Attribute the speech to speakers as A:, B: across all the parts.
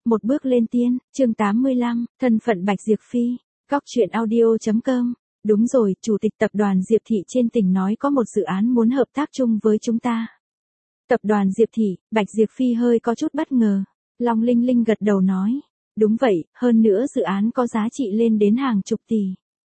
A: Một bước lên tiên, chương 85, thân phận Bạch Diệp Phi, Góc truyện audio.com. Đúng rồi, chủ tịch tập đoàn Diệp Thị trên tỉnh nói có một dự án muốn hợp tác chung với chúng ta. Tập đoàn Diệp Thị, Bạch Diệp Phi hơi có chút bất ngờ. Long Linh Linh gật đầu nói. Đúng vậy, hơn nữa dự án có giá trị lên đến hàng chục tỷ.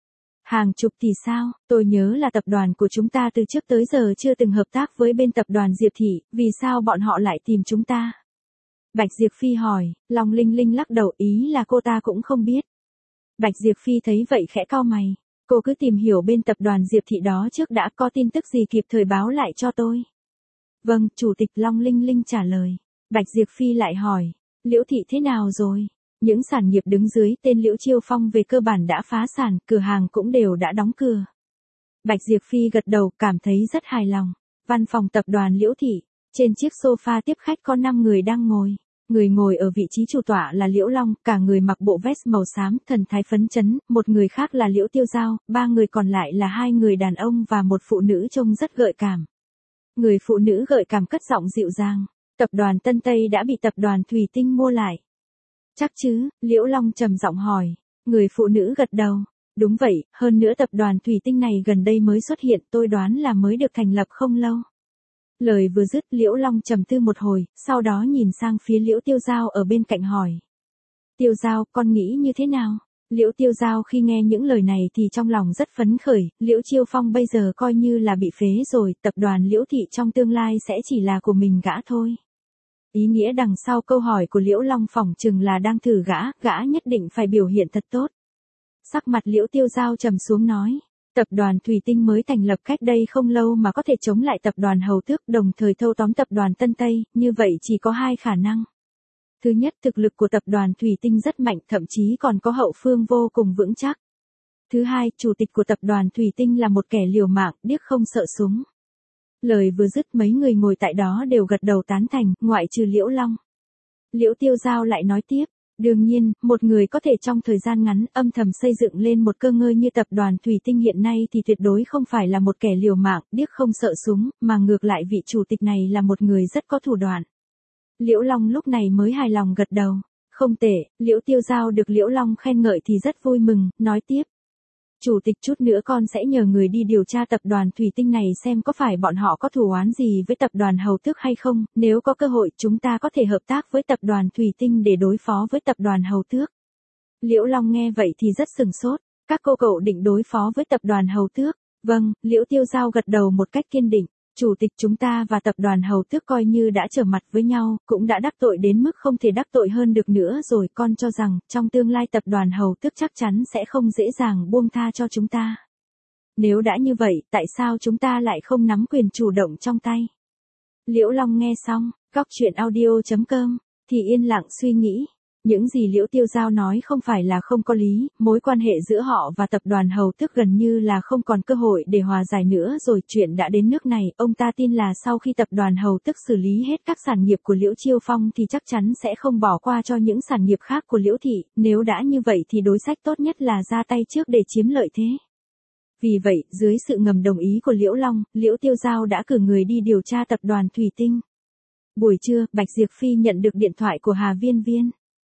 A: Hàng chục tỷ sao? Tôi nhớ là tập đoàn của chúng ta từ trước tới giờ chưa từng hợp tác với bên tập đoàn Diệp Thị, vì sao bọn họ lại tìm chúng ta? Bạch Diệp Phi hỏi, Long Linh Linh lắc đầu, ý là cô ta cũng không biết. Bạch Diệp Phi thấy vậy khẽ cau mày, cô cứ tìm hiểu bên tập đoàn Diệp Thị đó trước đã, có tin tức gì kịp thời báo lại cho tôi. Vâng, chủ tịch. Long Linh Linh trả lời. Bạch Diệp Phi lại hỏi, Liễu Thị thế nào rồi? Những sản nghiệp đứng dưới tên Liễu Chiêu Phong về cơ bản đã phá sản, cửa hàng cũng đều đã đóng cửa. Bạch Diệp Phi gật đầu, cảm thấy rất hài lòng. Văn phòng tập đoàn Liễu Thị, trên chiếc sofa tiếp khách có 5 người đang ngồi. Người ngồi ở vị trí chủ tọa là Liễu Long, cả người mặc bộ vest màu xám, thần thái phấn chấn, một người khác là Liễu Tiêu Giao, 3 người còn lại là 2 người đàn ông và một phụ nữ trông rất gợi cảm. Người phụ nữ gợi cảm cất giọng dịu dàng, tập đoàn Tân Tây đã bị tập đoàn Thủy Tinh mua lại. Chắc chứ? Liễu Long trầm giọng hỏi. Người phụ nữ gật đầu. Đúng vậy, hơn nữa tập đoàn Thủy Tinh này gần đây mới xuất hiện, tôi đoán là mới được thành lập không lâu. Lời vừa dứt, Liễu Long trầm tư một hồi, sau đó nhìn sang phía Liễu Tiêu Giao ở bên cạnh hỏi. Tiêu Giao, con nghĩ như thế nào? Liễu Tiêu Giao khi nghe những lời này thì trong lòng rất phấn khởi, Liễu Chiêu Phong bây giờ coi như là bị phế rồi, tập đoàn Liễu Thị trong tương lai sẽ chỉ là của mình gã thôi. Ý nghĩa đằng sau câu hỏi của Liễu Long phỏng chừng là đang thử gã nhất định phải biểu hiện thật tốt. Sắc mặt Liễu Tiêu Giao trầm xuống nói. Tập đoàn Thủy Tinh mới thành lập cách đây không lâu mà có thể chống lại tập đoàn Hầu Tước, đồng thời thâu tóm tập đoàn Tân Tây, như vậy chỉ có 2 khả năng. Thứ nhất, thực lực của tập đoàn Thủy Tinh rất mạnh, thậm chí còn có hậu phương vô cùng vững chắc. Thứ hai, chủ tịch của tập đoàn Thủy Tinh là một kẻ liều mạng, điếc không sợ súng. Lời vừa dứt, mấy người ngồi tại đó đều gật đầu tán thành, ngoại trừ Liễu Long. Liễu Tiêu Giao lại nói tiếp. Đương nhiên, một người có thể trong thời gian ngắn âm thầm xây dựng lên một cơ ngơi như tập đoàn Thủy Tinh hiện nay thì tuyệt đối không phải là một kẻ liều mạng, điếc không sợ súng, mà ngược lại vị chủ tịch này là một người rất có thủ đoạn. Liễu Long lúc này mới hài lòng gật đầu. Không tệ. Liễu Tiêu Giao được Liễu Long khen ngợi thì rất vui mừng, nói tiếp. Chủ tịch, chút nữa con sẽ nhờ người đi điều tra tập đoàn Thủy Tinh này xem có phải bọn họ có thù oán gì với tập đoàn Hầu Tước hay không, nếu có cơ hội chúng ta có thể hợp tác với tập đoàn Thủy Tinh để đối phó với tập đoàn Hầu Tước. Liễu Long nghe vậy thì rất sừng sốt, các cô cậu định đối phó với tập đoàn Hầu Tước? Vâng, Liễu Tiêu Giao gật đầu một cách kiên định. Chủ tịch, chúng ta và tập đoàn Hầu Tước coi như đã trở mặt với nhau, cũng đã đắc tội đến mức không thể đắc tội hơn được nữa rồi, con cho rằng, trong tương lai tập đoàn Hầu Tước chắc chắn sẽ không dễ dàng buông tha cho chúng ta. Nếu đã như vậy, tại sao chúng ta lại không nắm quyền chủ động trong tay? Liễu Long nghe xong, Góc truyện audio.com, thì yên lặng suy nghĩ. Những gì Liễu Tiêu Giao nói không phải là không có lý, mối quan hệ giữa họ và tập đoàn Hầu Tước gần như là không còn cơ hội để hòa giải nữa rồi, chuyện đã đến nước này, ông ta tin là sau khi tập đoàn Hầu Tước xử lý hết các sản nghiệp của Liễu Chiêu Phong thì chắc chắn sẽ không bỏ qua cho những sản nghiệp khác của Liễu Thị, nếu đã như vậy thì đối sách tốt nhất là ra tay trước để chiếm lợi thế. Vì vậy, dưới sự ngầm đồng ý của Liễu Long, Liễu Tiêu Giao đã cử người đi điều tra tập đoàn Thủy Tinh. Buổi trưa, Bạch Diệp Phi nhận được điện thoại của Hà Viên Viên.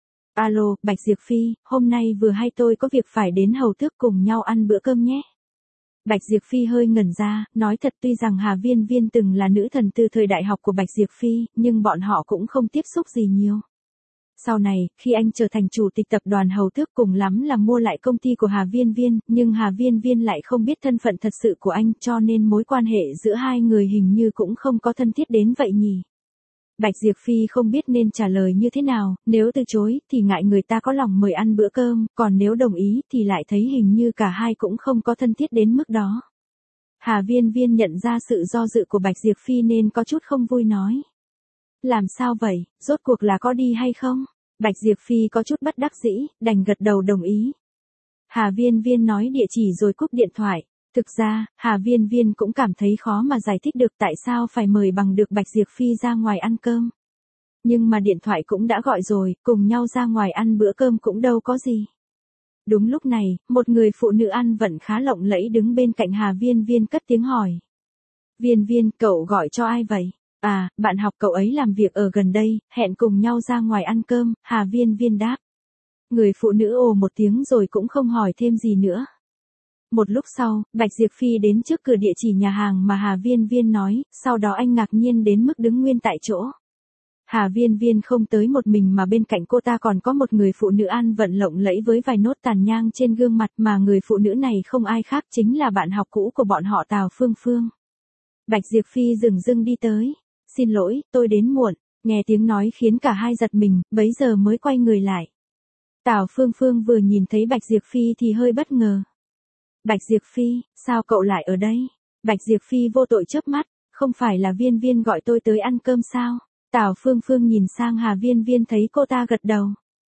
A: Alo, Bạch Diệp Phi, hôm nay vừa hay tôi có việc phải đến Hầu Tước cùng nhau ăn bữa cơm nhé. Bạch Diệp Phi hơi ngẩn ra, nói thật tuy rằng Hà Viên Viên từng là nữ thần từ thời đại học của Bạch Diệp Phi, nhưng bọn họ cũng không tiếp xúc gì nhiều. Sau này, khi anh trở thành chủ tịch tập đoàn Hầu Tước cùng lắm là mua lại công ty của Hà Viên Viên, nhưng Hà Viên Viên lại không biết thân phận thật sự của anh cho nên mối quan hệ giữa hai người hình như cũng không có thân thiết đến vậy nhỉ. Bạch Diệp Phi không biết nên trả lời như thế nào, nếu từ chối thì ngại người ta có lòng mời ăn bữa cơm, còn nếu đồng ý thì lại thấy hình như cả hai cũng không có thân thiết đến mức đó. Hà Viên Viên nhận ra sự do dự của Bạch Diệp Phi nên có chút không vui nói. Làm sao vậy, rốt cuộc là có đi hay không? Bạch Diệp Phi có chút bất đắc dĩ, đành gật đầu đồng ý. Hà Viên Viên nói địa chỉ rồi cúp điện thoại. Thực ra, Hà Viên Viên cũng cảm thấy khó mà giải thích được tại sao phải mời bằng được Bạch Diệp Phi ra ngoài ăn cơm. Nhưng mà điện thoại cũng đã gọi rồi, cùng nhau ra ngoài ăn bữa cơm cũng đâu có gì. Đúng lúc này, một người phụ nữ ăn vận khá lộng lẫy đứng bên cạnh Hà Viên Viên cất tiếng hỏi. Viên Viên, cậu gọi cho ai vậy? À, bạn học cậu ấy làm việc ở gần đây, hẹn cùng nhau ra ngoài ăn cơm, Hà Viên Viên đáp. Người phụ nữ ồ một tiếng rồi cũng không hỏi thêm gì nữa. Một lúc sau, Bạch Diệp Phi đến trước cửa địa chỉ nhà hàng mà Hà Viên Viên nói, sau đó anh ngạc nhiên đến mức đứng nguyên tại chỗ. Hà Viên Viên không tới một mình mà bên cạnh cô ta còn có một người phụ nữ ăn vận lộng lẫy với vài nốt tàn nhang trên gương mặt, mà người phụ nữ này không ai khác chính là bạn học cũ của bọn họ Tào Phương Phương. Bạch Diệp Phi dửng dưng đi tới. Xin lỗi, tôi đến muộn. Nghe tiếng nói khiến cả hai giật mình, bấy giờ mới quay người lại. Tào Phương Phương vừa nhìn thấy Bạch Diệp Phi thì hơi bất ngờ. Bạch Diệp Phi, sao cậu lại ở đây? Bạch Diệp Phi vô tội chớp mắt, không phải là Viên Viên gọi tôi tới ăn cơm sao? Tào Phương Phương nhìn sang Hà Viên Viên thấy cô ta gật đầu.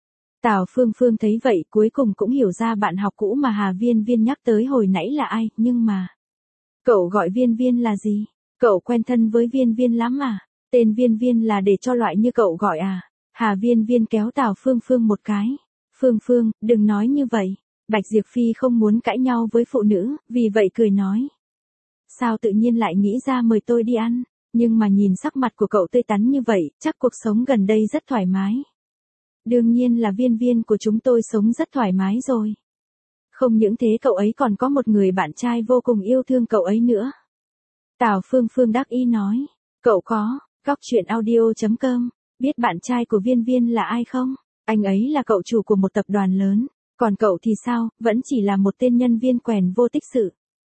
A: Tào Phương Phương thấy vậy cuối cùng cũng hiểu ra bạn học cũ mà Hà Viên Viên nhắc tới hồi nãy là ai, nhưng mà... Cậu gọi Viên Viên là gì? Cậu quen thân với Viên Viên lắm à? Tên Viên Viên là để cho loại như cậu gọi à? Hà Viên Viên kéo Tào Phương Phương một cái. Phương Phương, đừng nói như vậy. Bạch Diệp Phi không muốn cãi nhau với phụ nữ, vì vậy cười nói. Sao tự nhiên lại nghĩ ra mời tôi đi ăn? Nhưng mà nhìn sắc mặt của cậu tươi tắn như vậy, chắc cuộc sống gần đây rất thoải mái. Đương nhiên là Viên Viên của chúng tôi sống rất thoải mái rồi. Không những thế cậu ấy còn có một người bạn trai vô cùng yêu thương cậu ấy nữa. Tào Phương Phương đắc ý nói. Cậu có, coctruyện.audio.com, biết bạn trai của Viên Viên là ai không? Anh ấy là cậu chủ của một tập đoàn lớn. Còn cậu thì sao, vẫn chỉ là một tên nhân viên quèn vô tích sự.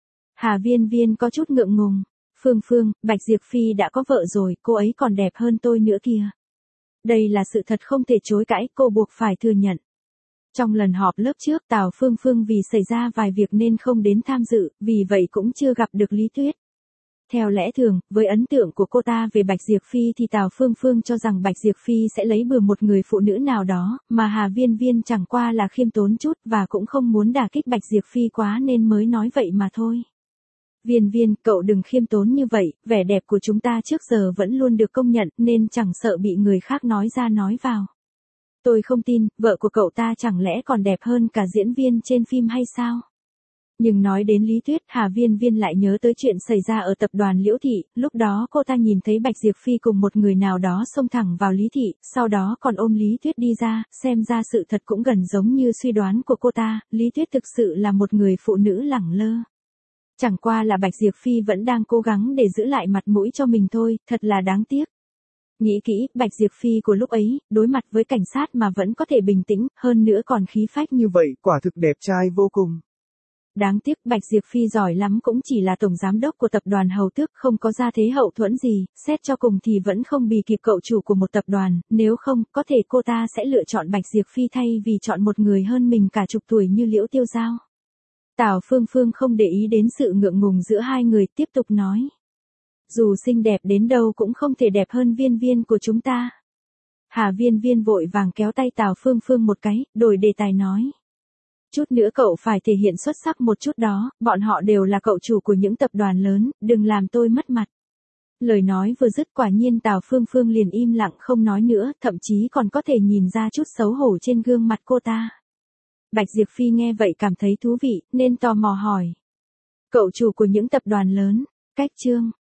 A: Hà Viên Viên có chút ngượng ngùng. Phương Phương, Bạch Diệp Phi đã có vợ rồi, cô ấy còn đẹp hơn tôi nữa kìa. Đây là sự thật không thể chối cãi, cô buộc phải thừa nhận. Trong lần họp lớp trước, Tào Phương Phương vì xảy ra vài việc nên không đến tham dự, vì vậy cũng chưa gặp được Lý Tuyết. Theo lẽ thường, với ấn tượng của cô ta về Bạch Diệp Phi thì Tào Phương Phương cho rằng Bạch Diệp Phi sẽ lấy bừa một người phụ nữ nào đó, mà Hà Viên Viên chẳng qua là khiêm tốn chút và cũng không muốn đả kích Bạch Diệp Phi quá nên mới nói vậy mà thôi. Viên Viên, cậu đừng khiêm tốn như vậy, vẻ đẹp của chúng ta trước giờ vẫn luôn được công nhận nên chẳng sợ bị người khác nói ra nói vào. Tôi không tin, vợ của cậu ta chẳng lẽ còn đẹp hơn cả diễn viên trên phim hay sao? Nhưng nói đến Lý Tuyết, Hà Viên Viên lại nhớ tới chuyện xảy ra ở tập đoàn Liễu Thị, lúc đó cô ta nhìn thấy Bạch Diệp Phi cùng một người nào đó xông thẳng vào Lý Thị, sau đó còn ôm Lý Tuyết đi ra, xem ra sự thật cũng gần giống như suy đoán của cô ta, Lý Tuyết thực sự là một người phụ nữ lẳng lơ. Chẳng qua là Bạch Diệp Phi vẫn đang cố gắng để giữ lại mặt mũi cho mình thôi, thật là đáng tiếc. Nghĩ kỹ, Bạch Diệp Phi của lúc ấy, đối mặt với cảnh sát mà vẫn có thể bình tĩnh, hơn nữa còn khí phách như vậy,
B: quả thực đẹp trai vô cùng.
A: Đáng tiếc Bạch Diệp Phi giỏi lắm cũng chỉ là tổng giám đốc của tập đoàn Hầu Tước, không có gia thế hậu thuẫn gì, xét cho cùng thì vẫn không bì kịp cậu chủ của một tập đoàn, nếu không, có thể cô ta sẽ lựa chọn Bạch Diệp Phi thay vì chọn một người hơn mình cả chục tuổi như Liễu Tiêu Giao. Tào Phương Phương không để ý đến sự ngượng ngùng giữa hai người, tiếp tục nói. Dù xinh đẹp đến đâu cũng không thể đẹp hơn Viên Viên của chúng ta. Hà Viên Viên vội vàng kéo tay Tào Phương Phương một cái, đổi đề tài nói. Chút nữa cậu phải thể hiện xuất sắc một chút đó, bọn họ đều là cậu chủ của những tập đoàn lớn, đừng làm tôi mất mặt. Lời nói vừa dứt quả nhiên Tào Phương Phương liền im lặng không nói nữa, thậm chí còn có thể nhìn ra chút xấu hổ trên gương mặt cô ta. Bạch Diệp Phi nghe vậy cảm thấy thú vị, nên tò mò hỏi. Cậu chủ của những tập đoàn lớn, cách chương.